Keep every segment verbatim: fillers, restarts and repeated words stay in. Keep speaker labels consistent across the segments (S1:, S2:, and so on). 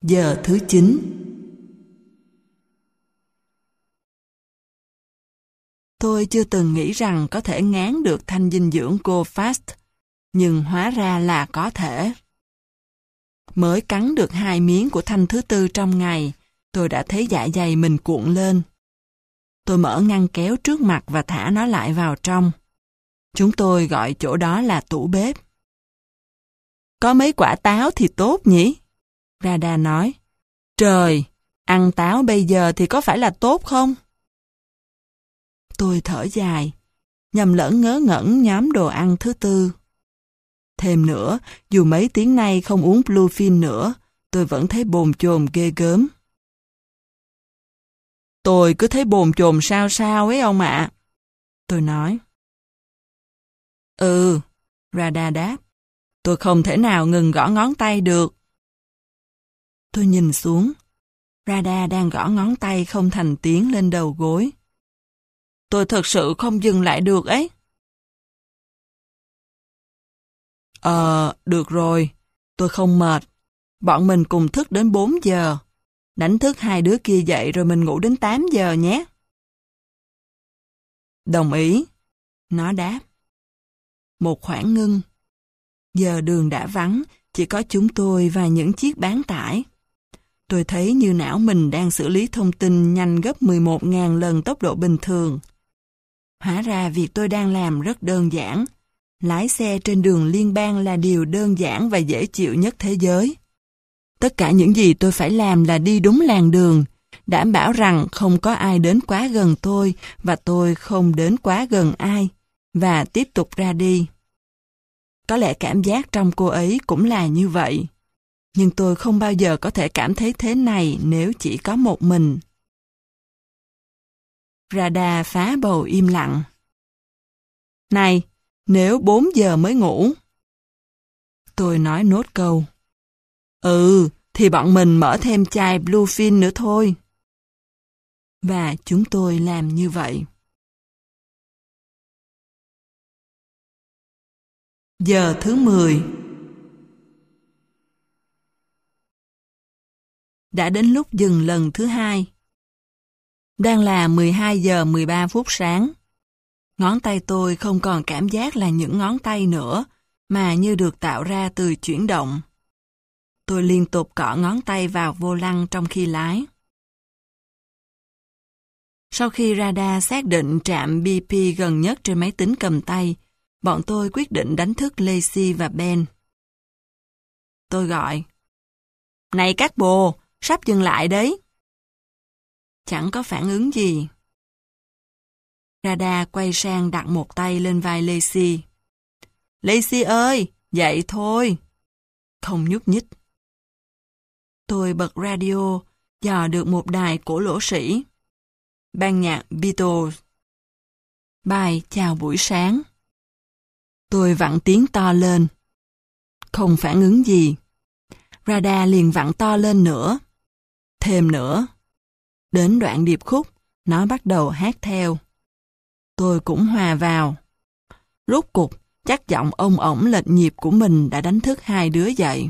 S1: Giờ thứ chín. Tôi chưa từng nghĩ rằng có thể ngán được thanh dinh dưỡng Go-Fast, nhưng hóa ra là có thể. Mới cắn được hai miếng của thanh thứ tư trong ngày, tôi đã thấy dạ dày mình cuộn lên. Tôi mở ngăn kéo trước mặt và thả nó lại vào trong. Chúng tôi gọi chỗ đó là tủ bếp. Có mấy quả táo thì tốt nhỉ? Rada nói. Trời, ăn táo bây giờ thì có phải là tốt không? Tôi thở dài, nhầm lẫn ngớ ngẩn nhóm đồ ăn thứ tư. Thêm nữa, dù mấy tiếng nay không uống Bluefin nữa, tôi vẫn thấy bồn chồn ghê gớm. Tôi cứ thấy bồn chồn sao sao ấy ông ạ. Tôi nói. Ừ, Rada đáp. Tôi không thể nào ngừng gõ ngón tay được. Tôi nhìn xuống. Rada đang gõ ngón tay không thành tiếng lên đầu gối. Tôi thật sự không dừng lại được ấy. Ờ, được rồi. Tôi không mệt. Bọn mình cùng thức đến bốn giờ. Đánh thức hai đứa kia dậy rồi mình ngủ đến tám giờ nhé. Đồng ý. Nó đáp. Một khoảng ngưng. Giờ đường đã vắng, chỉ có chúng tôi và những chiếc bán tải. Tôi thấy như não mình đang xử lý thông tin nhanh gấp mười một nghìn lần tốc độ bình thường. Hóa ra việc tôi đang làm rất đơn giản. Lái xe trên đường liên bang là điều đơn giản và dễ chịu nhất thế giới. Tất cả những gì tôi phải làm là đi đúng làn đường, đảm bảo rằng không có ai đến quá gần tôi và tôi không đến quá gần ai, và tiếp tục ra đi. Có lẽ cảm giác trong cô ấy cũng là như vậy. Nhưng tôi không bao giờ có thể cảm thấy thế này nếu chỉ có một mình. Rada phá bầu im lặng. Này, nếu bốn giờ mới ngủ. Tôi nói nốt câu. Ừ, thì bọn mình mở thêm chai Bluefin nữa thôi. Và chúng tôi làm như vậy. Giờ thứ mười. Đã đến lúc dừng lần thứ hai. Đang là mười hai giờ mười ba phút sáng. Ngón tay tôi không còn cảm giác là những ngón tay nữa, mà như được tạo ra từ chuyển động. Tôi liên tục cọ ngón tay vào vô lăng trong khi lái. Sau khi radar xác định trạm bê pê gần nhất trên máy tính cầm tay, bọn tôi quyết định đánh thức Lacey và Ben. Tôi gọi. Này các bồ, sắp dừng lại đấy. Chẳng có phản ứng gì. Radar quay sang đặt một tay lên vai Lacey. Lacey ơi, dậy thôi. Không nhúc nhích. Tôi bật radio, dò được một đài cổ lỗ sĩ. Ban nhạc Beatles. Bài chào buổi sáng. Tôi vặn tiếng to lên. Không phản ứng gì. Radar liền vặn to lên nữa. Thêm nữa. Đến đoạn điệp khúc, nó bắt đầu hát theo. Tôi cũng hòa vào. Rốt cục, chắc giọng ông ổng lệch nhịp của mình đã đánh thức hai đứa dậy.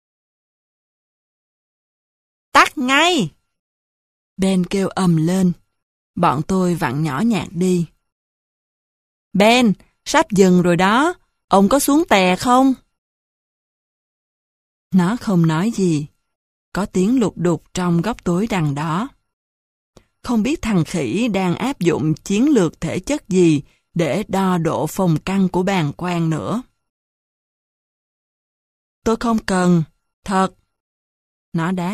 S1: Tắt ngay! Ben kêu ầm lên. Bọn tôi vặn nhỏ nhạc đi. Ben, sắp dừng rồi đó. Ông có xuống tè không? Nó không nói gì. Có tiếng lục đục trong góc tối đằng đó. Không biết thằng khỉ đang áp dụng chiến lược thể chất gì để đo độ phồng căng của bàng quang nữa. Tôi không cần, thật. Nó đáp.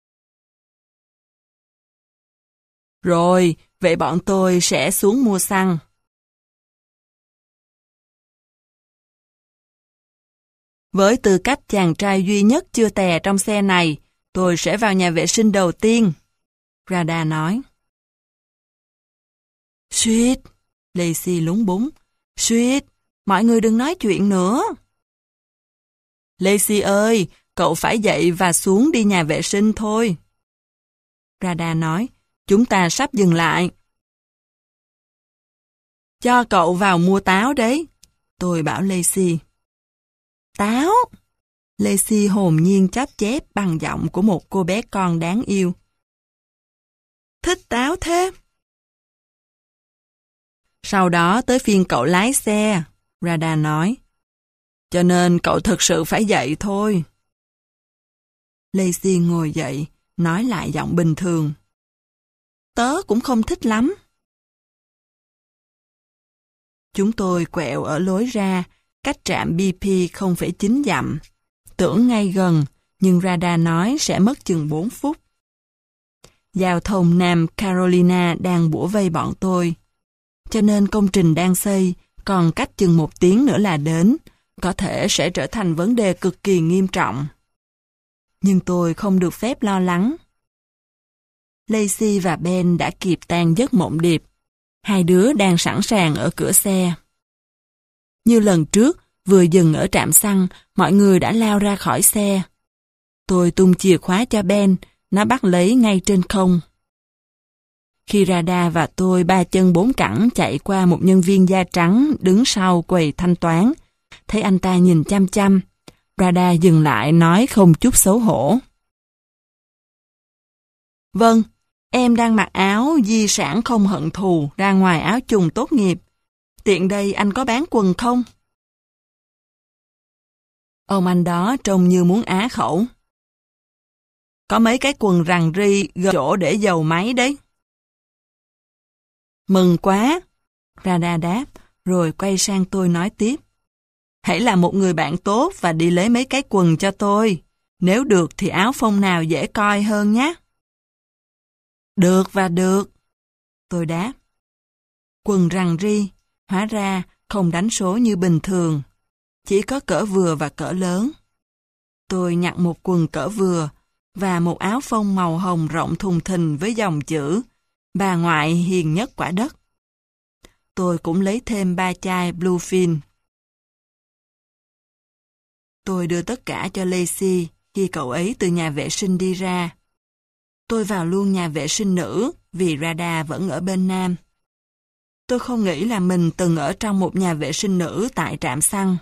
S1: Rồi, vậy bọn tôi sẽ xuống mua xăng. Với tư cách chàng trai duy nhất chưa tè trong xe này, tôi sẽ vào nhà vệ sinh đầu tiên. Radar nói. Suýt, Lacey lúng búng. Suýt, mọi người đừng nói chuyện nữa. Lacey ơi, cậu phải dậy và xuống đi nhà vệ sinh thôi. Radar nói, chúng ta sắp dừng lại. Cho cậu vào mua táo đấy, tôi bảo Lacey. Táo? Lacey hồn nhiên chóp chép bằng giọng của một cô bé con đáng yêu. Thích táo thế. Sau đó tới phiên cậu lái xe, Radha nói. Cho nên cậu thực sự phải dậy thôi. Lacey ngồi dậy, nói lại giọng bình thường. Tớ cũng không thích lắm. Chúng tôi quẹo ở lối ra, cách trạm bê pê không phẩy chín dặm. Tưởng ngay gần, nhưng Radha nói sẽ mất chừng bốn phút. Giao thông Nam Carolina đang bủa vây bọn tôi. Cho nên công trình đang xây, còn cách chừng một tiếng nữa là đến, có thể sẽ trở thành vấn đề cực kỳ nghiêm trọng. Nhưng tôi không được phép lo lắng. Lacey và Ben đã kịp tan giấc mộng điệp. Hai đứa đang sẵn sàng ở cửa xe. Như lần trước, vừa dừng ở trạm xăng, mọi người đã lao ra khỏi xe. Tôi tung chìa khóa cho Ben, nó bắt lấy ngay trên không. Khi Radha và tôi ba chân bốn cẳng chạy qua một nhân viên da trắng đứng sau quầy thanh toán, thấy anh ta nhìn chăm chăm, Radha dừng lại nói không chút xấu hổ. Vâng, em đang mặc áo di sản không hận thù ra ngoài áo chùng tốt nghiệp. Tiện đây anh có bán quần không? Ông anh đó trông như muốn á khẩu. Có mấy cái quần rằn ri gần chỗ để dầu máy đấy. Mừng quá, Radha đáp, rồi quay sang tôi nói tiếp. Hãy là một người bạn tốt và đi lấy mấy cái quần cho tôi. Nếu được thì áo phông nào dễ coi hơn nhé. Được và được, tôi đáp. Quần rằn ri, hóa ra không đánh số như bình thường. Chỉ có cỡ vừa và cỡ lớn. Tôi nhặt một quần cỡ vừa và một áo phông màu hồng rộng thùng thình với dòng chữ Bà ngoại hiền nhất quả đất. Tôi cũng lấy thêm ba chai Bluefin. Tôi đưa tất cả cho Lacey khi cậu ấy từ nhà vệ sinh đi ra. Tôi vào luôn nhà vệ sinh nữ vì Radha vẫn ở bên nam. Tôi không nghĩ là mình từng ở trong một nhà vệ sinh nữ tại trạm xăng.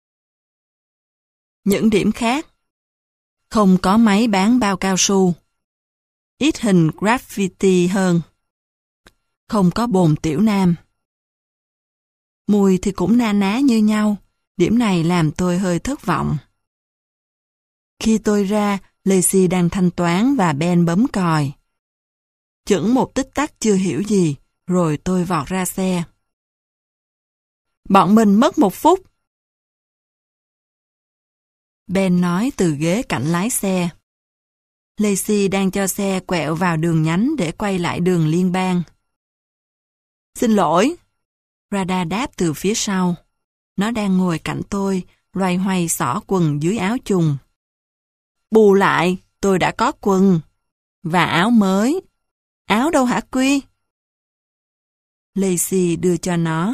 S1: Những điểm khác: không có máy bán bao cao su, ít hình graffiti hơn, không có bồn tiểu nam. Mùi thì cũng na ná như nhau, điểm này làm tôi hơi thất vọng. Khi tôi ra, Lacey đang thanh toán và Ben bấm còi. Chững một tích tắc chưa hiểu gì, rồi tôi vọt ra xe. Bọn mình mất một phút. Ben nói từ ghế cạnh lái xe. Lacey đang cho xe quẹo vào đường nhánh để quay lại đường liên bang. Xin lỗi, Radha đáp từ phía sau. Nó đang ngồi cạnh tôi, loay hoay xỏ quần dưới áo chùng. Bù lại, tôi đã có quần. Và áo mới. Áo đâu hả Quy? Lacey đưa cho nó.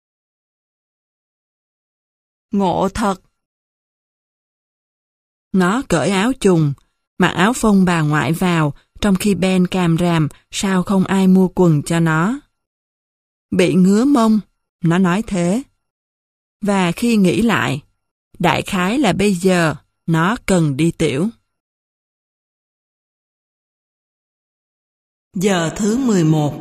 S1: Ngộ thật. Nó cởi áo chùng, mặc áo phông bà ngoại vào, trong khi Ben càm ràm sao không ai mua quần cho nó. Bị ngứa mông, nó nói thế. Và khi nghĩ lại, đại khái là bây giờ nó cần đi tiểu. Giờ thứ mười một.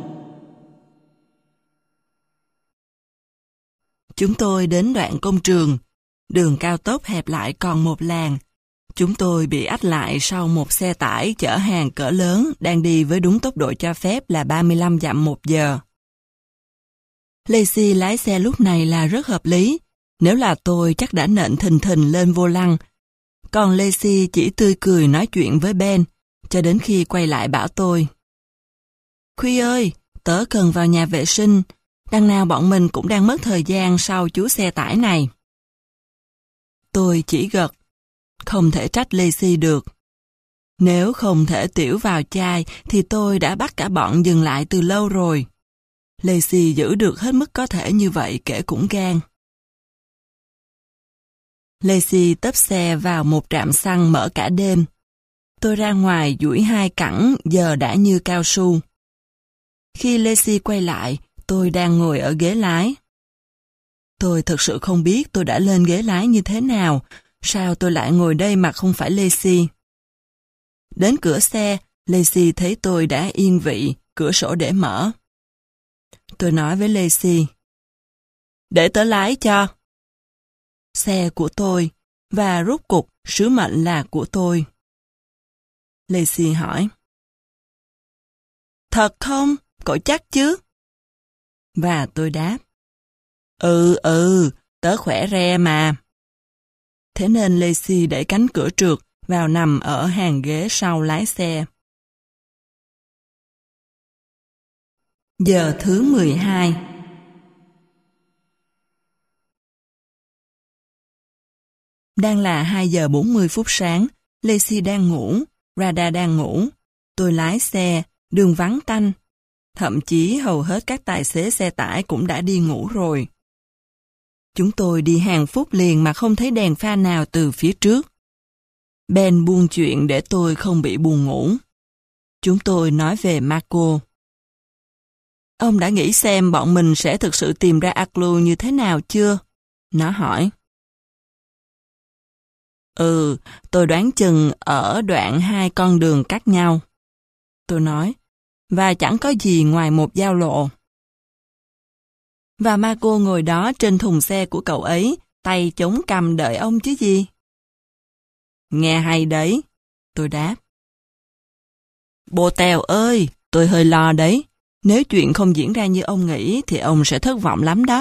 S1: Chúng tôi đến đoạn công trường, đường cao tốc hẹp lại còn một làn. Chúng tôi bị ách lại sau một xe tải chở hàng cỡ lớn đang đi với đúng tốc độ cho phép là ba mươi lăm dặm một giờ. Lacey lái xe lúc này là rất hợp lý, nếu là tôi chắc đã nện thình thình lên vô lăng. Còn Lacey chỉ tươi cười nói chuyện với Ben, cho đến khi quay lại bảo tôi. Khuy ơi, tớ cần vào nhà vệ sinh, đằng nào bọn mình cũng đang mất thời gian sau chú xe tải này. Tôi chỉ gật, không thể trách Lacey được. Nếu không thể tiểu vào chai thì tôi đã bắt cả bọn dừng lại từ lâu rồi. Lacey giữ được hết mức có thể như vậy kể cũng gan. Lacey tấp xe vào một trạm xăng mở cả đêm. Tôi ra ngoài duỗi hai cẳng giờ đã như cao su. Khi Lacey quay lại, tôi đang ngồi ở ghế lái. Tôi thực sự không biết tôi đã lên ghế lái như thế nào, sao tôi lại ngồi đây mà không phải Lacey? Đến cửa xe, Lacey thấy tôi đã yên vị, cửa sổ để mở. Tôi nói với Lacey, để tớ lái cho. Xe của tôi, và rốt cục sứ mệnh là của tôi. Lacey hỏi, thật không? Cậu chắc chứ? Và tôi đáp, ừ ừ, tớ khỏe re mà. Thế nên Lacey đẩy cánh cửa trượt vào nằm ở hàng ghế sau lái xe. Giờ thứ mười hai. Đang là hai giờ bốn mươi phút sáng, Lacey đang ngủ, Rada đang ngủ. Tôi lái xe, đường vắng tanh. Thậm chí hầu hết các tài xế xe tải cũng đã đi ngủ rồi. Chúng tôi đi hàng phút liền mà không thấy đèn pha nào từ phía trước. Ben buông chuyện để tôi không bị buồn ngủ. Chúng tôi nói về Marco. Ông đã nghĩ xem bọn mình sẽ thực sự tìm ra Aklu như thế nào chưa? Nó hỏi. Ừ, tôi đoán chừng ở đoạn hai con đường cắt nhau. Tôi nói, và chẳng có gì ngoài một giao lộ. Và Marco ngồi đó trên thùng xe của cậu ấy, tay chống cằm đợi ông chứ gì? Nghe hay đấy, tôi đáp. Bồ Tèo ơi, tôi hơi lo đấy. Nếu chuyện không diễn ra như ông nghĩ thì ông sẽ thất vọng lắm đó.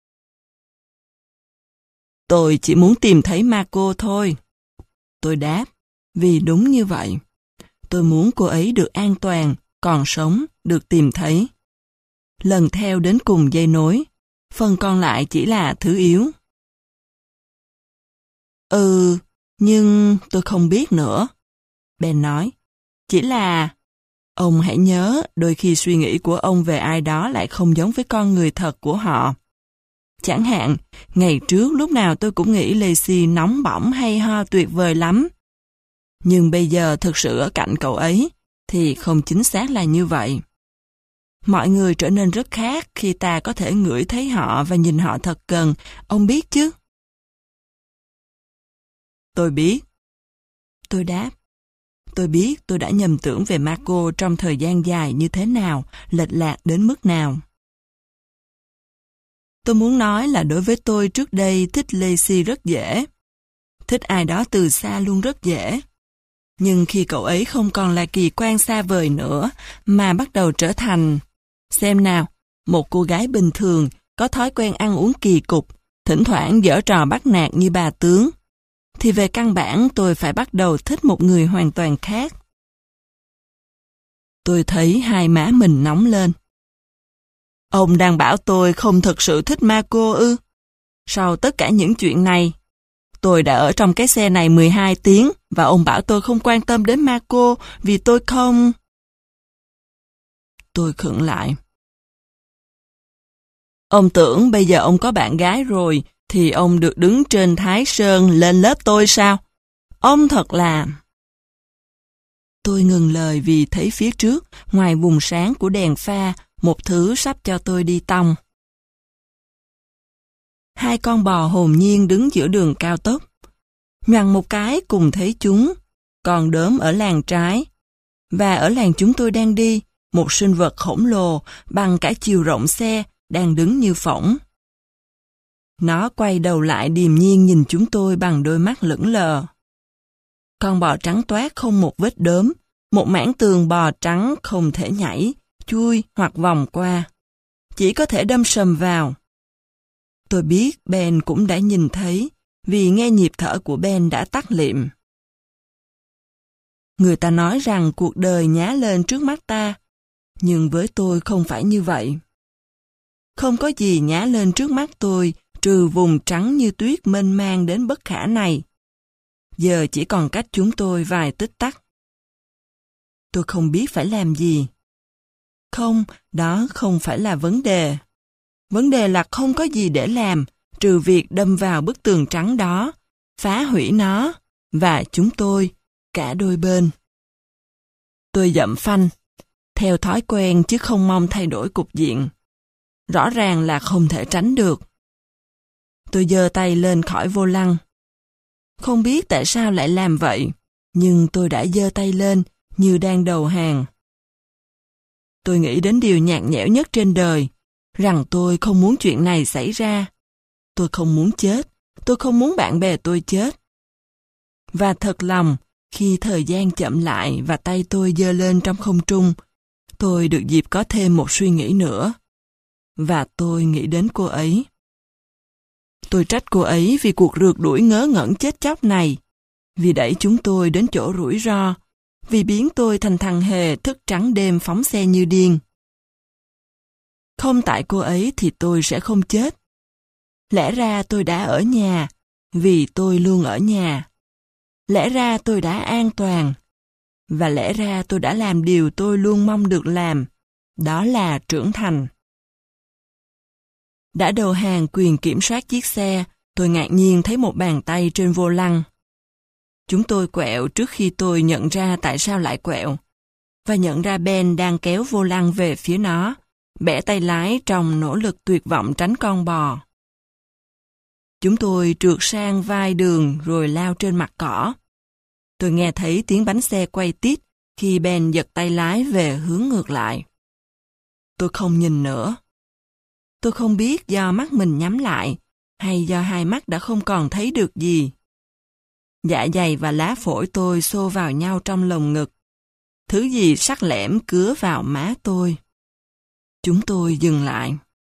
S1: Tôi chỉ muốn tìm thấy Marco thôi. Tôi đáp, vì đúng như vậy. Tôi muốn cô ấy được an toàn, còn sống, được tìm thấy. Lần theo đến cùng dây nối, phần còn lại chỉ là thứ yếu. Ừ, nhưng tôi không biết nữa. Ben nói, chỉ là... Ông hãy nhớ, đôi khi suy nghĩ của ông về ai đó lại không giống với con người thật của họ. Chẳng hạn, ngày trước lúc nào tôi cũng nghĩ Lacey nóng bỏng hay ho tuyệt vời lắm. Nhưng bây giờ thực sự ở cạnh cậu ấy, thì không chính xác là như vậy. Mọi người trở nên rất khác khi ta có thể ngửi thấy họ và nhìn họ thật gần, ông biết chứ? Tôi biết. Tôi đáp. Tôi biết tôi đã nhầm tưởng về Marco trong thời gian dài như thế nào, lệch lạc đến mức nào. Tôi muốn nói là đối với tôi trước đây thích Lacey rất dễ. Thích ai đó từ xa luôn rất dễ. Nhưng khi cậu ấy không còn là kỳ quan xa vời nữa, mà bắt đầu trở thành... Xem nào, một cô gái bình thường, có thói quen ăn uống kỳ cục, thỉnh thoảng giở trò bắt nạt như bà tướng, thì về căn bản tôi phải bắt đầu thích một người hoàn toàn khác. Tôi thấy hai má mình nóng lên. Ông đang bảo tôi không thực sự thích Marco ư? Sau tất cả những chuyện này, tôi đã ở trong cái xe này mười hai tiếng và ông bảo tôi không quan tâm đến Marco vì tôi không... Tôi khựng lại. Ông tưởng bây giờ ông có bạn gái rồi thì ông được đứng trên Thái Sơn lên lớp tôi sao? Ông thật là... Tôi ngừng lời vì thấy phía trước, ngoài vùng sáng của đèn pha, một thứ sắp cho tôi đi tong. Hai con bò hồn nhiên đứng giữa đường cao tốc. Nhoằng một cái cùng thấy chúng, còn đốm ở làn trái. Và ở làn chúng tôi đang đi, một sinh vật khổng lồ bằng cả chiều rộng xe đang đứng như phỗng. Nó quay đầu lại điềm nhiên nhìn chúng tôi bằng đôi mắt lững lờ. Con bò trắng toát không một vết đốm, một mảng tường bò trắng không thể nhảy, chui hoặc vòng qua. Chỉ có thể đâm sầm vào. Tôi biết Ben cũng đã nhìn thấy, vì nghe nhịp thở của Ben đã tắt lịm. Người ta nói rằng cuộc đời nhá lên trước mắt ta, nhưng với tôi không phải như vậy. Không có gì nhá lên trước mắt tôi, trừ vùng trắng như tuyết mênh mang đến bất khả này. Giờ chỉ còn cách chúng tôi vài tích tắc. Tôi không biết phải làm gì. Không, đó không phải là vấn đề. Vấn đề là không có gì để làm, trừ việc đâm vào bức tường trắng đó, phá hủy nó, và chúng tôi, cả đôi bên. Tôi dậm phanh, theo thói quen chứ không mong thay đổi cục diện. Rõ ràng là không thể tránh được. Tôi giơ tay lên khỏi vô lăng. Không biết tại sao lại làm vậy, nhưng tôi đã giơ tay lên như đang đầu hàng. Tôi nghĩ đến điều nhạt nhẽo nhất trên đời, rằng tôi không muốn chuyện này xảy ra. Tôi không muốn chết, tôi không muốn bạn bè tôi chết. Và thật lòng, khi thời gian chậm lại và tay tôi giơ lên trong không trung, tôi được dịp có thêm một suy nghĩ nữa. Và tôi nghĩ đến cô ấy. Tôi trách cô ấy vì cuộc rượt đuổi ngớ ngẩn chết chóc này, vì đẩy chúng tôi đến chỗ rủi ro, vì biến tôi thành thằng hề thức trắng đêm phóng xe như điên. Không tại cô ấy thì tôi sẽ không chết. Lẽ ra tôi đã ở nhà, vì tôi luôn ở nhà. Lẽ ra tôi đã an toàn, và lẽ ra tôi đã làm điều tôi luôn mong được làm, đó là trưởng thành. Đã đầu hàng quyền kiểm soát chiếc xe, tôi ngạc nhiên thấy một bàn tay trên vô lăng. Chúng tôi quẹo trước khi tôi nhận ra tại sao lại quẹo, và nhận ra Ben đang kéo vô lăng về phía nó, bẻ tay lái trong nỗ lực tuyệt vọng tránh con bò. Chúng tôi trượt sang vai đường rồi lao trên mặt cỏ. Tôi nghe thấy tiếng bánh xe quay tít khi Ben giật tay lái về hướng ngược lại. Tôi không nhìn nữa. Tôi không biết do mắt mình nhắm lại hay do hai mắt đã không còn thấy được gì. Dạ dày và lá phổi tôi xô vào nhau trong lồng ngực. Thứ gì sắc lẻm cứa vào má tôi. Chúng tôi dừng lại.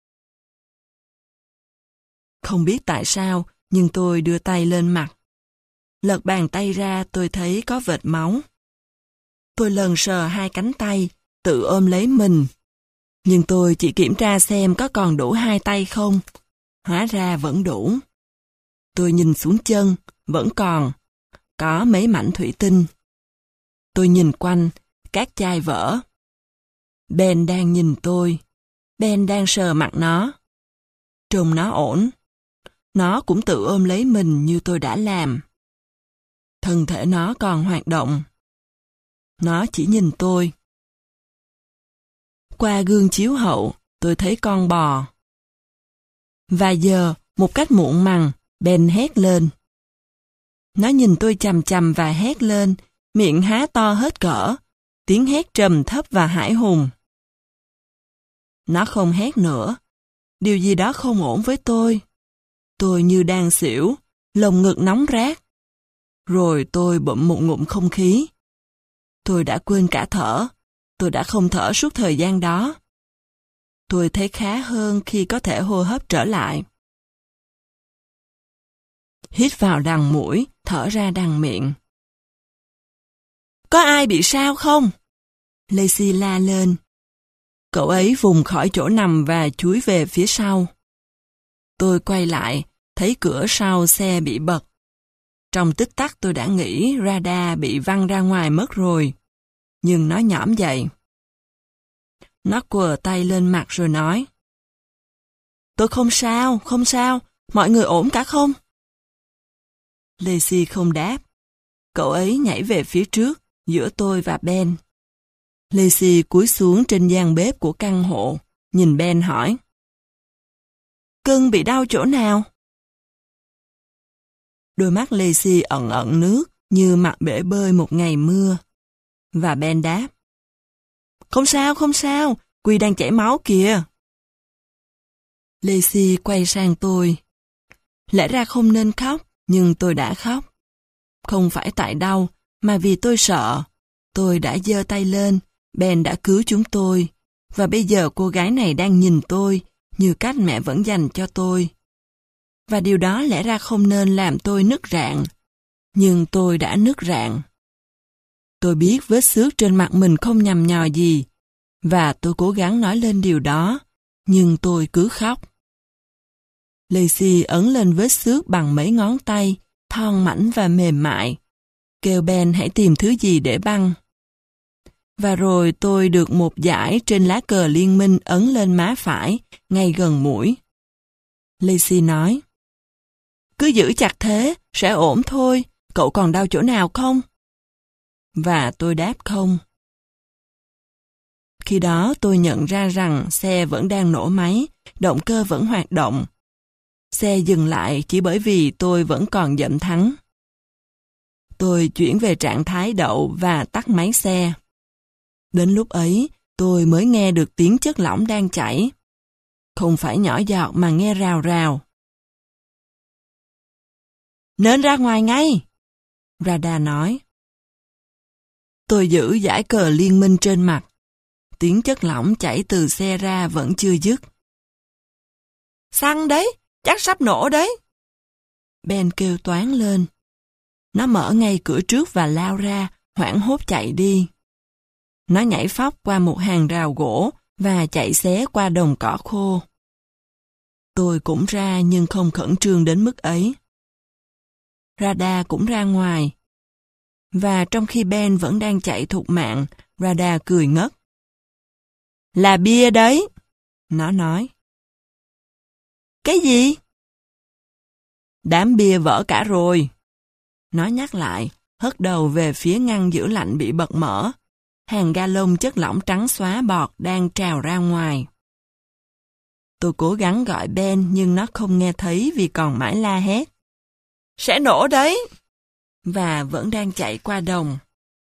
S1: Không biết tại sao, nhưng tôi đưa tay lên mặt. Lật bàn tay ra tôi thấy có vệt máu. Tôi lần sờ hai cánh tay, tự ôm lấy mình. Nhưng tôi chỉ kiểm tra xem có còn đủ hai tay không. Hóa ra vẫn đủ. Tôi nhìn xuống chân, vẫn còn. Có mấy mảnh thủy tinh. Tôi nhìn quanh, các chai vỡ. Ben đang nhìn tôi. Ben đang sờ mặt nó. Trông nó ổn. Nó cũng tự ôm lấy mình như tôi đã làm. Thân thể nó còn hoạt động. Nó chỉ nhìn tôi. Qua gương chiếu hậu, tôi thấy con bò. Và giờ, một cách muộn màng, Ben hét lên. Nó nhìn tôi chằm chằm và hét lên, miệng há to hết cỡ, tiếng hét trầm thấp và hãi hùng. Nó không hét nữa. Điều gì đó không ổn với tôi. Tôi như đang xỉu, lồng ngực nóng rát. Rồi tôi bụm một ngụm không khí. Tôi đã quên cả thở. Tôi đã không thở suốt thời gian đó. Tôi thấy khá hơn khi có thể hô hấp trở lại. Hít vào đằng mũi, thở ra đằng miệng. Có ai bị sao không? Lacey la lên. Cậu ấy vùng khỏi chỗ nằm và chúi về phía sau. Tôi quay lại, thấy cửa sau xe bị bật. Trong tích tắc tôi đã nghĩ radar bị văng ra ngoài mất rồi. Nhưng nó nhõm dậy. Nó quờ tay lên mặt rồi nói. Tôi không sao, không sao, mọi người ổn cả không? Lacey không đáp. Cậu ấy nhảy về phía trước, giữa tôi và Ben. Lacey cúi xuống trên gian bếp của căn hộ, nhìn Ben hỏi. Cưng bị đau chỗ nào? Đôi mắt Lacey ẩn ẩn nước như mặt bể bơi một ngày mưa. Và Ben đáp. Không sao, không sao, Quy đang chảy máu kìa. Lacey quay sang tôi. Lẽ ra không nên khóc, nhưng tôi đã khóc. Không phải tại đau, mà vì tôi sợ. Tôi đã giơ tay lên, Ben đã cứu chúng tôi. Và bây giờ cô gái này đang nhìn tôi, như cách mẹ vẫn dành cho tôi. Và điều đó lẽ ra không nên làm tôi nứt rạn. Nhưng tôi đã nứt rạn. Tôi biết vết xước trên mặt mình không nhằm nhò gì. Và tôi cố gắng nói lên điều đó. Nhưng tôi cứ khóc. Lacey ấn lên vết xước bằng mấy ngón tay, thon mảnh và mềm mại. Kêu Ben hãy tìm thứ gì để băng. Và rồi tôi được một dải trên lá cờ liên minh ấn lên má phải, ngay gần mũi. Lacey nói. Cứ giữ chặt thế, sẽ ổn thôi, cậu còn đau chỗ nào không? Và tôi đáp không. Khi đó tôi nhận ra rằng xe vẫn đang nổ máy, động cơ vẫn hoạt động. Xe dừng lại chỉ bởi vì tôi vẫn còn giận thắng. Tôi chuyển về trạng thái đậu và tắt máy xe. Đến lúc ấy, tôi mới nghe được tiếng chất lỏng đang chảy. Không phải nhỏ giọt mà nghe rào rào. Nên ra ngoài ngay, Rada nói. Tôi giữ dải cờ liên minh trên mặt. Tiếng chất lỏng chảy từ xe ra vẫn chưa dứt. Xăng đấy, chắc sắp nổ đấy. Ben kêu toáng lên. Nó mở ngay cửa trước và lao ra, hoảng hốt chạy đi. Nó nhảy phóc qua một hàng rào gỗ và chạy xé qua đồng cỏ khô. Tôi cũng ra nhưng không khẩn trương đến mức ấy. Rada cũng ra ngoài. Và trong khi Ben vẫn đang chạy thục mạng, Rada cười ngất. Là bia đấy, nó nói. Cái gì? Đám bia vỡ cả rồi. Nó nhắc lại, hất đầu về phía ngăn giữ lạnh bị bật mở. Hàng ga lông chất lỏng trắng xóa bọt đang trào ra ngoài. Tôi cố gắng gọi Ben nhưng nó không nghe thấy vì còn mãi la hét. Sẽ nổ đấy! Và vẫn đang chạy qua đồng.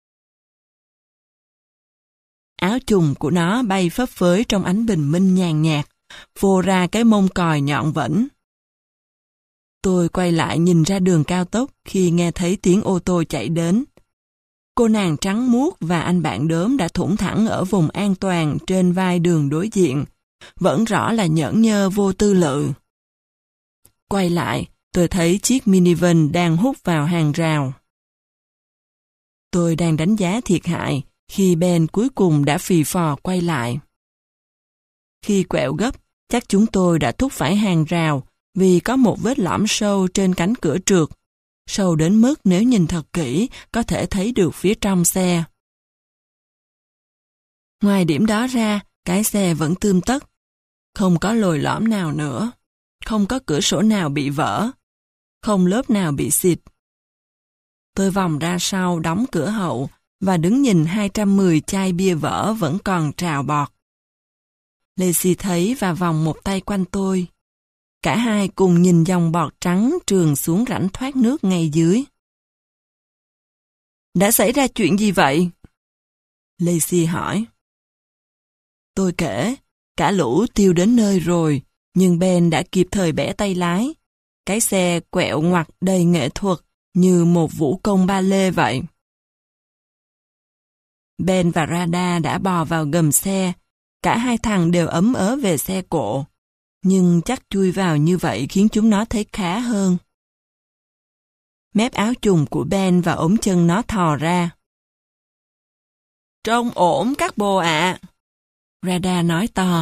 S1: Áo chùm của nó bay phấp phới trong ánh bình minh nhàn nhạt, phô ra cái mông còi nhọn vẫy. Tôi quay lại nhìn ra đường cao tốc khi nghe thấy tiếng ô tô chạy đến. Cô nàng trắng muốt và anh bạn đốm đã thủng thẳng ở vùng an toàn trên vai đường đối diện, vẫn rõ là nhởn nhơ vô tư lự. Quay lại, tôi thấy chiếc minivan đang hút vào hàng rào. Tôi đang đánh giá thiệt hại khi Ben cuối cùng đã phì phò quay lại. Khi quẹo gấp, chắc chúng tôi đã thúc phải hàng rào vì có một vết lõm sâu trên cánh cửa trượt, sâu đến mức nếu nhìn thật kỹ có thể thấy được phía trong xe. Ngoài điểm đó ra, cái xe vẫn tươm tất. Không có lồi lõm nào nữa. Không có cửa sổ nào bị vỡ. Không lớp nào bị xịt. Tôi vòng ra sau đóng cửa hậu và đứng nhìn hai trăm mười chai bia vỡ vẫn còn trào bọt. Lacey thấy và vòng một tay quanh tôi. Cả hai cùng nhìn dòng bọt trắng trườn xuống rãnh thoát nước ngay dưới. Đã xảy ra chuyện gì vậy? Lacey hỏi. Tôi kể, cả lũ tiêu đến nơi rồi, nhưng Ben đã kịp thời bẻ tay lái. Cái xe quẹo ngoặt đầy nghệ thuật như một vũ công ba lê vậy. Ben và Rada đã bò vào gầm xe, cả hai thằng đều ấm ớ về xe cộ. Nhưng chắc chui vào như vậy khiến chúng nó thấy khá hơn. Mép áo chùm của Ben và ống chân nó thò ra. Trông ổn các bồ ạ. Rada nói to.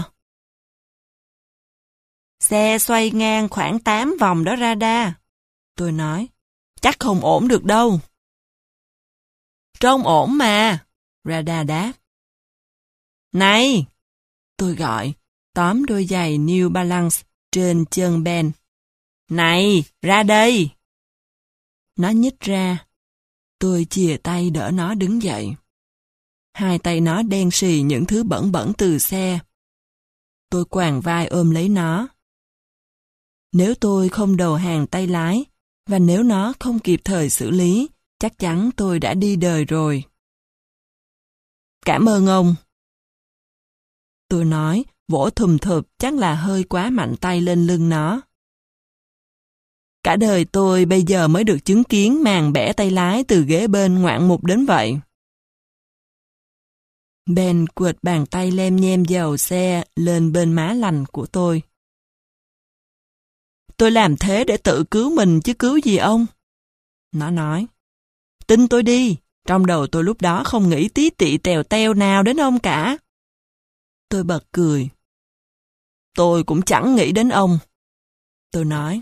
S1: Xe xoay ngang khoảng tám vòng đó Rada. Tôi nói. Chắc không ổn được đâu. Trông ổn mà. Rada đáp. Này! Tôi gọi, tóm đôi giày New Balance trên chân Ben. Này, ra đây! Nó nhích ra. Tôi chìa tay đỡ nó đứng dậy. Hai tay nó đen xì những thứ bẩn bẩn từ xe. Tôi quàng vai ôm lấy nó. Nếu tôi không đầu hàng tay lái, và nếu nó không kịp thời xử lý, chắc chắn tôi đã đi đời rồi. Cảm ơn ông. Tôi nói, vỗ thùm thụp chắc là hơi quá mạnh tay lên lưng nó. Cả đời tôi bây giờ mới được chứng kiến màn bẻ tay lái từ ghế bên ngoạn mục đến vậy. Ben quệt bàn tay lem nhem dầu xe lên bên má lành của tôi. Tôi làm thế để tự cứu mình chứ cứu gì ông? Nó nói. Tin tôi đi, trong đầu tôi lúc đó không nghĩ tí tị tèo teo nào đến ông cả. Tôi bật cười. Tôi cũng chẳng nghĩ đến ông. Tôi nói.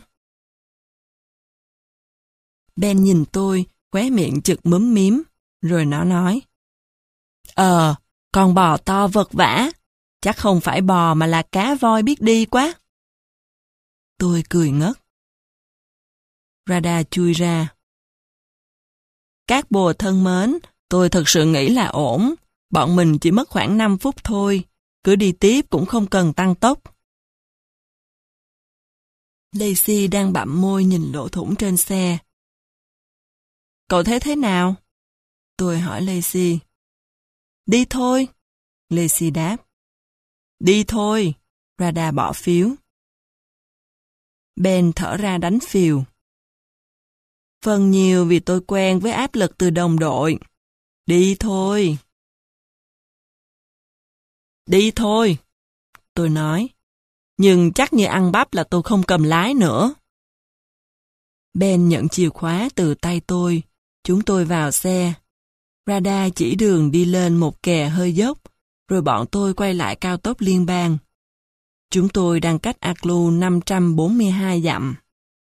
S1: Ben nhìn tôi, khóe miệng chực múm mím, rồi nó nói. Ờ, con bò to vật vã, chắc không phải bò mà là cá voi biết đi quá. Tôi cười ngất. Rada chui ra. Các bồ thân mến, tôi thật sự nghĩ là ổn, bọn mình chỉ mất khoảng năm phút thôi, cứ đi tiếp cũng không cần tăng tốc. Lacey đang bặm môi nhìn lỗ thủng trên xe. Cậu thấy thế nào? Tôi hỏi Lacey. Đi thôi. Lacey đáp. Đi thôi. Rada bỏ phiếu. Ben thở ra đánh phìu. Phần nhiều vì tôi quen với áp lực từ đồng đội. Đi thôi. Đi thôi. Tôi nói. Nhưng chắc như ăn bắp là tôi không cầm lái nữa. Ben nhận chìa khóa từ tay tôi. Chúng tôi vào xe. Rada chỉ đường đi lên một kè hơi dốc, rồi bọn tôi quay lại cao tốc liên bang. Chúng tôi đang cách Aklu năm trăm bốn mươi hai dặm.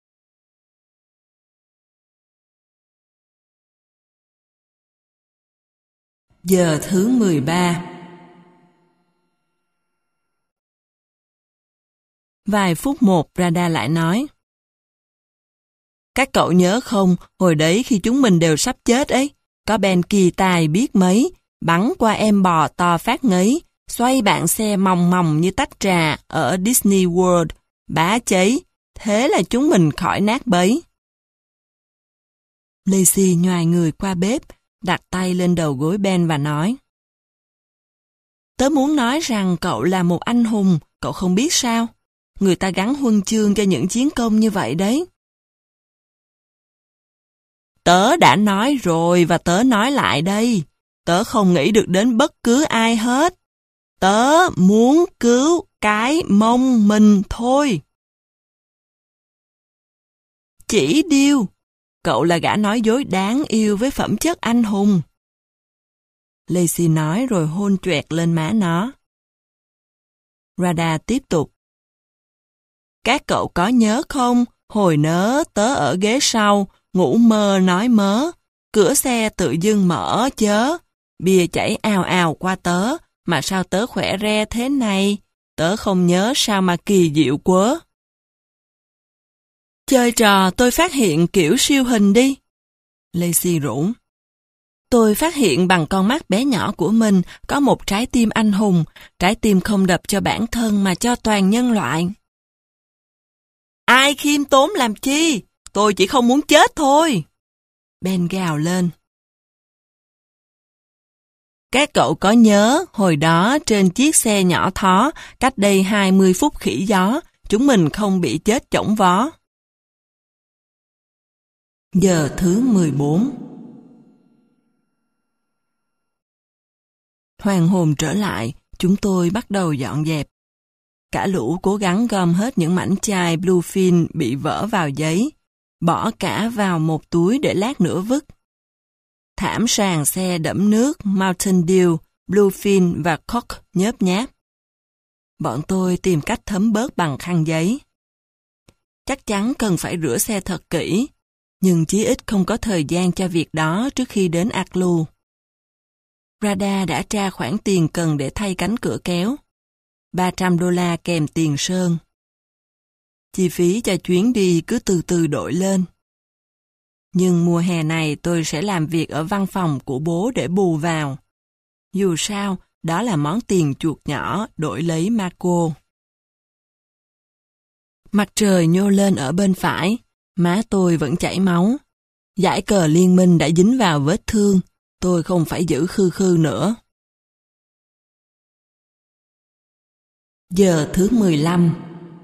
S1: Giờ thứ mười ba. Vài phút một, Rada lại nói. Các cậu nhớ không, hồi đấy khi chúng mình đều sắp chết ấy, có Ben kỳ tài biết mấy, bắn qua em bò to phát ngấy, xoay bạn xe mòng mòng như tách trà ở Disney World, bá cháy, thế là chúng mình khỏi nát bấy. Lacey nhoài người qua bếp, đặt tay lên đầu gối Ben và nói. Tớ muốn nói rằng cậu là một anh hùng, cậu không biết sao. Người ta gắn huân chương cho những chiến công như vậy đấy. Tớ đã nói rồi và tớ nói lại đây. Tớ không nghĩ được đến bất cứ ai hết. Tớ muốn cứu cái mông mình thôi. Chỉ điêu, cậu là gã nói dối đáng yêu với phẩm chất anh hùng. Lacey nói rồi hôn choẹt lên má nó. Rada tiếp tục. Các cậu có nhớ không, hồi nớ tớ ở ghế sau, ngủ mơ nói mớ, cửa xe tự dưng mở chớ, bia chảy ào ào qua tớ, mà sao tớ khỏe re thế này, tớ không nhớ sao mà kỳ diệu quá. Chơi trò tôi phát hiện kiểu siêu hình đi. Lacey rủ. Tôi phát hiện bằng con mắt bé nhỏ của mình có một trái tim anh hùng, trái tim không đập cho bản thân mà cho toàn nhân loại. Ai khiêm tốn làm chi? Tôi chỉ không muốn chết thôi. Ben gào lên. Các cậu có nhớ, hồi đó trên chiếc xe nhỏ thó, cách đây hai mươi phút khỉ gió, chúng mình không bị chết chổng vó. Giờ thứ mười bốn. Hoàng hồn trở lại, chúng tôi bắt đầu dọn dẹp. Cả lũ cố gắng gom hết những mảnh chai Bluefin bị vỡ vào giấy, bỏ cả vào một túi để lát nữa vứt. Thảm sàn xe đẫm nước, Mountain Dew, Bluefin và Coke nhớp nháp. Bọn tôi tìm cách thấm bớt bằng khăn giấy. Chắc chắn cần phải rửa xe thật kỹ, nhưng chí ít không có thời gian cho việc đó trước khi đến Aklu. Rada đã tra khoản tiền cần để thay cánh cửa kéo. ba trăm đô la kèm tiền sơn. Chi phí cho chuyến đi cứ từ từ đội lên. Nhưng mùa hè này tôi sẽ làm việc ở văn phòng của bố để bù vào. Dù sao, đó là món tiền chuộc nhỏ đổi lấy Marco. Mặt trời nhô lên ở bên phải, má tôi vẫn chảy máu. Dải cờ liên minh đã dính vào vết thương, tôi không phải giữ khư khư nữa. Giờ thứ mười lăm.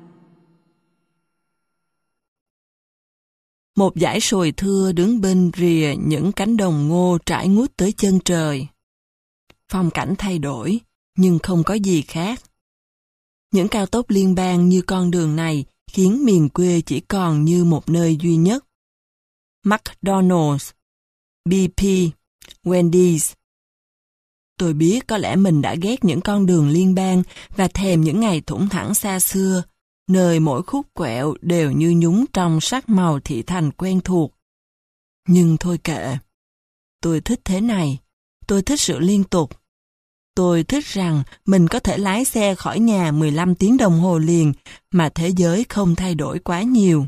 S1: Một dải sồi thưa đứng bên rìa những cánh đồng ngô trải ngút tới chân trời. Phong cảnh thay đổi, nhưng không có gì khác. Những cao tốc liên bang như con đường này khiến miền quê chỉ còn như một nơi duy nhất. McDonald's, bê pê, Wendy's. Tôi biết có lẽ mình đã ghét những con đường liên bang và thèm những ngày thủng thẳng xa xưa, nơi mỗi khúc quẹo đều như nhúng trong sắc màu thị thành quen thuộc. Nhưng thôi kệ. Tôi thích thế này. Tôi thích sự liên tục. Tôi thích rằng mình có thể lái xe khỏi nhà mười lăm tiếng đồng hồ liền mà thế giới không thay đổi quá nhiều.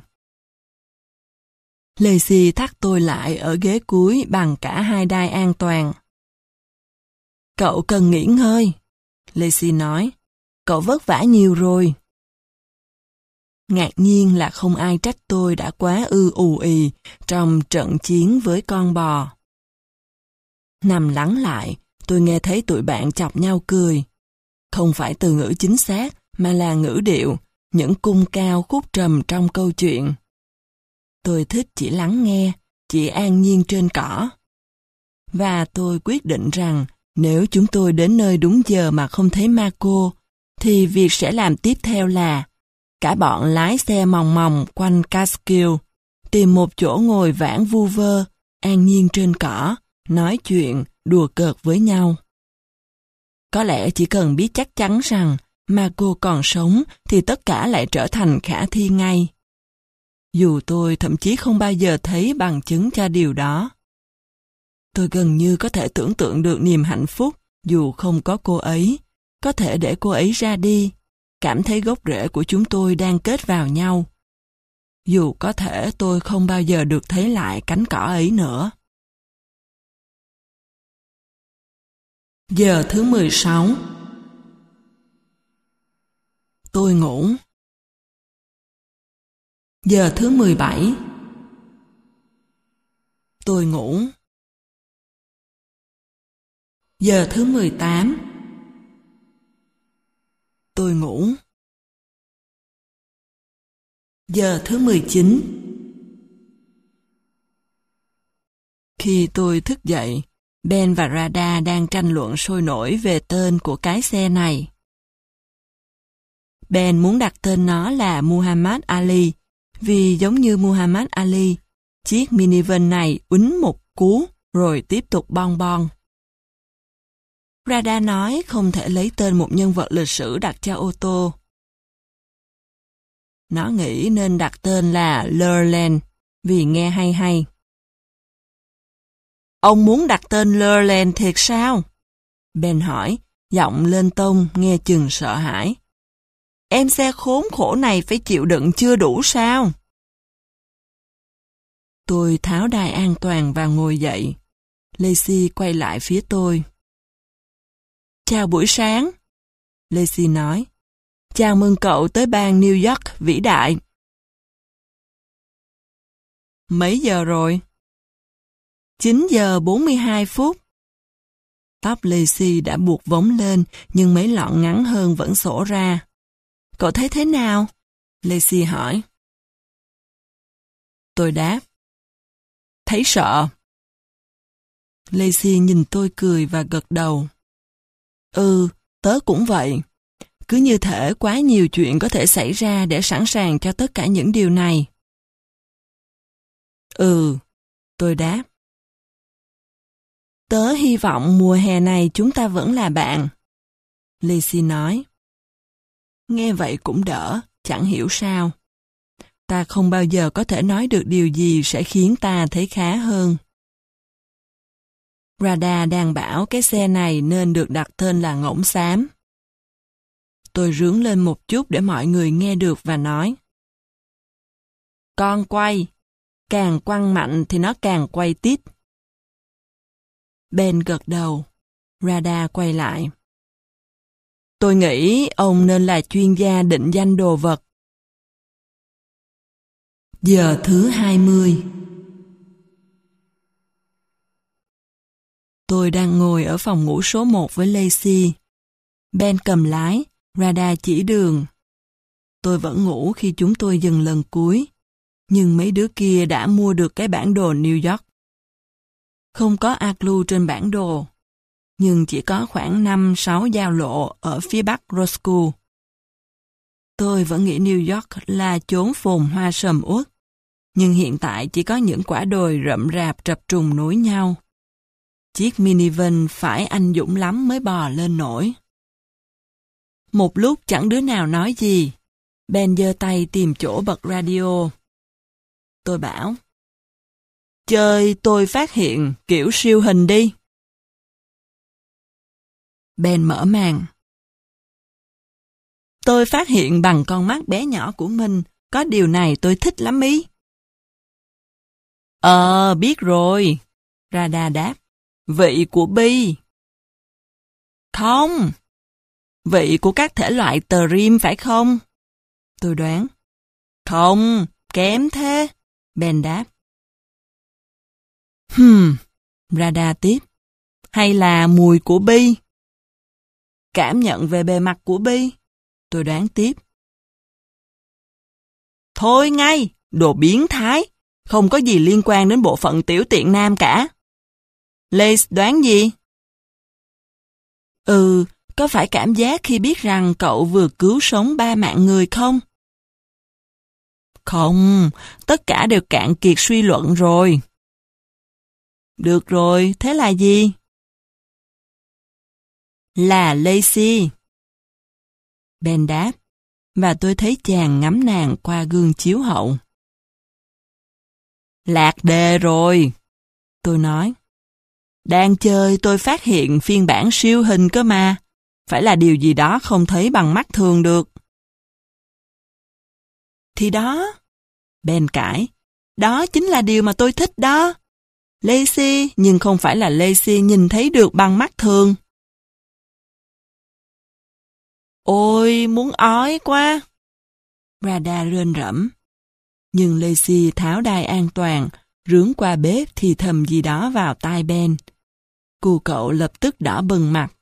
S1: Lacey thắt tôi lại ở ghế cuối bằng cả hai đai an toàn. Cậu cần nghỉ ngơi, Lacey nói. Cậu vất vả nhiều rồi. Ngạc nhiên là không ai trách tôi đã quá ư ù ì trong trận chiến với con bò. Nằm lắng lại, tôi nghe thấy tụi bạn chọc nhau cười. Không phải từ ngữ chính xác, mà là ngữ điệu, những cung cao khúc trầm trong câu chuyện. Tôi thích chỉ lắng nghe, chỉ an nhiên trên cỏ. Và tôi quyết định rằng, nếu chúng tôi đến nơi đúng giờ mà không thấy Marco, thì việc sẽ làm tiếp theo là cả bọn lái xe mòng mòng quanh Catskill, tìm một chỗ ngồi vãn vu vơ, an nhiên trên cỏ, nói chuyện, đùa cợt với nhau. Có lẽ chỉ cần biết chắc chắn rằng Marco còn sống thì tất cả lại trở thành khả thi ngay. Dù tôi thậm chí không bao giờ thấy bằng chứng cho điều đó. Tôi gần như có thể tưởng tượng được niềm hạnh phúc dù không có cô ấy, có thể để cô ấy ra đi, cảm thấy gốc rễ của chúng tôi đang kết vào nhau. Dù có thể tôi không bao giờ được thấy lại cánh cỏ ấy nữa. Giờ thứ mười sáu. Tôi ngủ. Giờ thứ mười bảy. Tôi ngủ. Giờ thứ mười tám. Tôi ngủ. Giờ thứ mười chín. Khi tôi thức dậy, Ben và Rada đang tranh luận sôi nổi về tên của cái xe này. Ben muốn đặt tên nó là Muhammad Ali, vì giống như Muhammad Ali, chiếc minivan này uýnh một cú rồi tiếp tục bon bon. Rada nói không thể lấy tên một nhân vật lịch sử đặt cho ô tô. Nó nghĩ nên đặt tên là Lurleen, vì nghe hay hay. Ông muốn đặt tên Lurleen thiệt sao? Ben hỏi, giọng lên tông nghe chừng sợ hãi. Em xe khốn khổ này phải chịu đựng chưa đủ sao? Tôi tháo đai an toàn và ngồi dậy. Lacey quay lại phía tôi. Chào buổi sáng. Lacey nói. Chào mừng cậu tới bang New York vĩ đại. Mấy giờ rồi? chín giờ bốn mươi hai phút. Tóc Lacey đã buộc vống lên, nhưng mấy lọn ngắn hơn vẫn xổ ra. Cậu thấy thế nào? Lacey hỏi. Tôi đáp. Thấy sợ. Lacey nhìn tôi cười và gật đầu. Ừ, tớ cũng vậy. Cứ như thể quá nhiều chuyện có thể xảy ra để sẵn sàng cho tất cả những điều này. Ừ, tôi đáp. Tớ hy vọng mùa hè này chúng ta vẫn là bạn. Lacey nói. Nghe vậy cũng đỡ, chẳng hiểu sao. Ta không bao giờ có thể nói được điều gì sẽ khiến ta thấy khá hơn. Rada đang bảo cái xe này nên được đặt tên là Ngỗng Xám. Tôi rướn lên một chút để mọi người nghe được và nói. Con quay, càng quăng mạnh thì nó càng quay tít. Ben gật đầu. Rada quay lại. Tôi nghĩ ông nên là chuyên gia định danh đồ vật. Giờ thứ hai mươi. Tôi đang ngồi ở phòng ngủ số một với Lacey. Ben cầm lái, Rada chỉ đường. Tôi vẫn ngủ khi chúng tôi dừng lần cuối, nhưng mấy đứa kia đã mua được cái bản đồ New York. Không có Aklu trên bản đồ, nhưng chỉ có khoảng năm sáu giao lộ ở phía bắc Roscoe. Tôi vẫn nghĩ New York là chốn phồn hoa sầm uất, nhưng hiện tại chỉ có những quả đồi rậm rạp trập trùng nối nhau. Chiếc minivan phải anh dũng lắm mới bò lên nổi. Một lúc chẳng đứa nào nói gì. Ben giơ tay tìm chỗ bật radio. Tôi bảo, chơi tôi phát hiện kiểu siêu hình đi. Ben mở màn. Tôi phát hiện bằng con mắt bé nhỏ của mình, có điều này tôi thích lắm ý. Ờ, biết rồi. Rada đáp. Vị của Bi. Không. Vị của các thể loại tờ rim phải không? Tôi đoán. Không, kém thế, Ben đáp. Hmm, Radar tiếp. Hay là mùi của bi? Cảm nhận về bề mặt của bi? Tôi đoán tiếp. Thôi ngay, đồ biến thái. Không có gì liên quan đến bộ phận tiểu tiện nam cả. Lace đoán gì? Ừ, có phải cảm giác khi biết rằng cậu vừa cứu sống ba mạng người không? Không, tất cả đều cạn kiệt suy luận rồi. Được rồi, thế là gì? Là Lacey. Ben đáp, và tôi thấy chàng ngắm nàng qua gương chiếu hậu. Lạc đề rồi, tôi nói. Đang chơi tôi phát hiện phiên bản siêu hình cơ mà. Phải là điều gì đó không thấy bằng mắt thường được. Thì đó, Ben cãi, đó chính là điều mà tôi thích đó. Lacey, nhưng không phải là Lacey nhìn thấy được bằng mắt thường. Ôi, muốn ói quá. Radar rên rẫm. Nhưng Lacey tháo đai an toàn, rướn qua bếp thì thầm gì đó vào tai Ben. Cô cậu lập tức đỏ bừng mặt.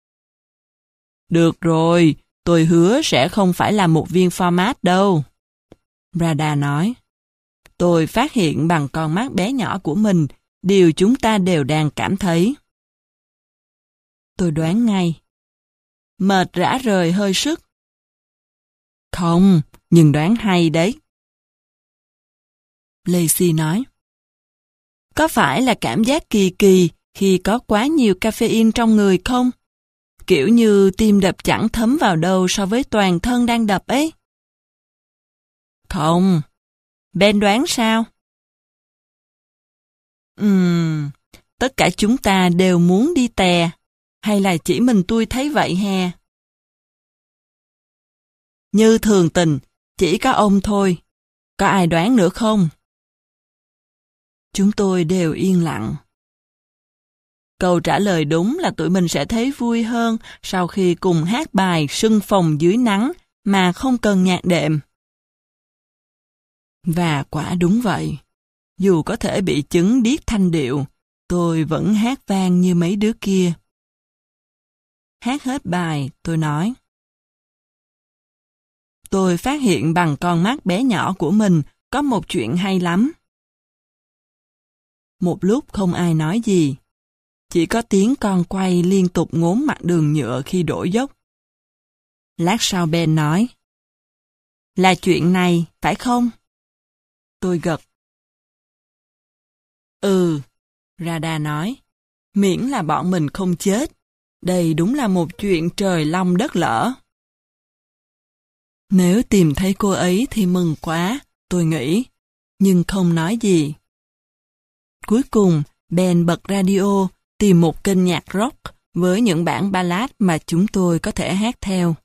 S1: Được rồi, tôi hứa sẽ không phải là một viên format đâu. Radar nói. Tôi phát hiện bằng con mắt bé nhỏ của mình điều chúng ta đều đang cảm thấy. Tôi đoán ngay. Mệt rã rời hơi sức. Không, nhưng đoán hay đấy. Lacey nói. Có phải là cảm giác kỳ kỳ khi có quá nhiều caffeine trong người không? Kiểu như tim đập chẳng thấm vào đâu so với toàn thân đang đập ấy. Không. Ben đoán sao? Ừm, tất cả chúng ta đều muốn đi tè, hay là chỉ mình tôi thấy vậy hè? Như thường tình, chỉ có ông thôi. Có ai đoán nữa không? Chúng tôi đều yên lặng. Câu trả lời đúng là tụi mình sẽ thấy vui hơn sau khi cùng hát bài Sưng Phồng Dưới Nắng mà không cần nhạc đệm. Và quả đúng vậy. Dù có thể bị chứng điếc thanh điệu, tôi vẫn hát vang như mấy đứa kia. Hát hết bài, tôi nói. Tôi phát hiện bằng con mắt bé nhỏ của mình có một chuyện hay lắm. Một lúc không ai nói gì. Chỉ có tiếng con quay liên tục ngốn mặt đường nhựa khi đổ dốc. Lát sau Ben nói. Là chuyện này, phải không? Tôi gật. Ừ, Radar nói. Miễn là bọn mình không chết. Đây đúng là một chuyện trời long đất lỡ. Nếu tìm thấy cô ấy thì mừng quá, tôi nghĩ. Nhưng không nói gì. Cuối cùng, Ben bật radio, tìm một kênh nhạc rock với những bản ballad mà chúng tôi có thể hát theo.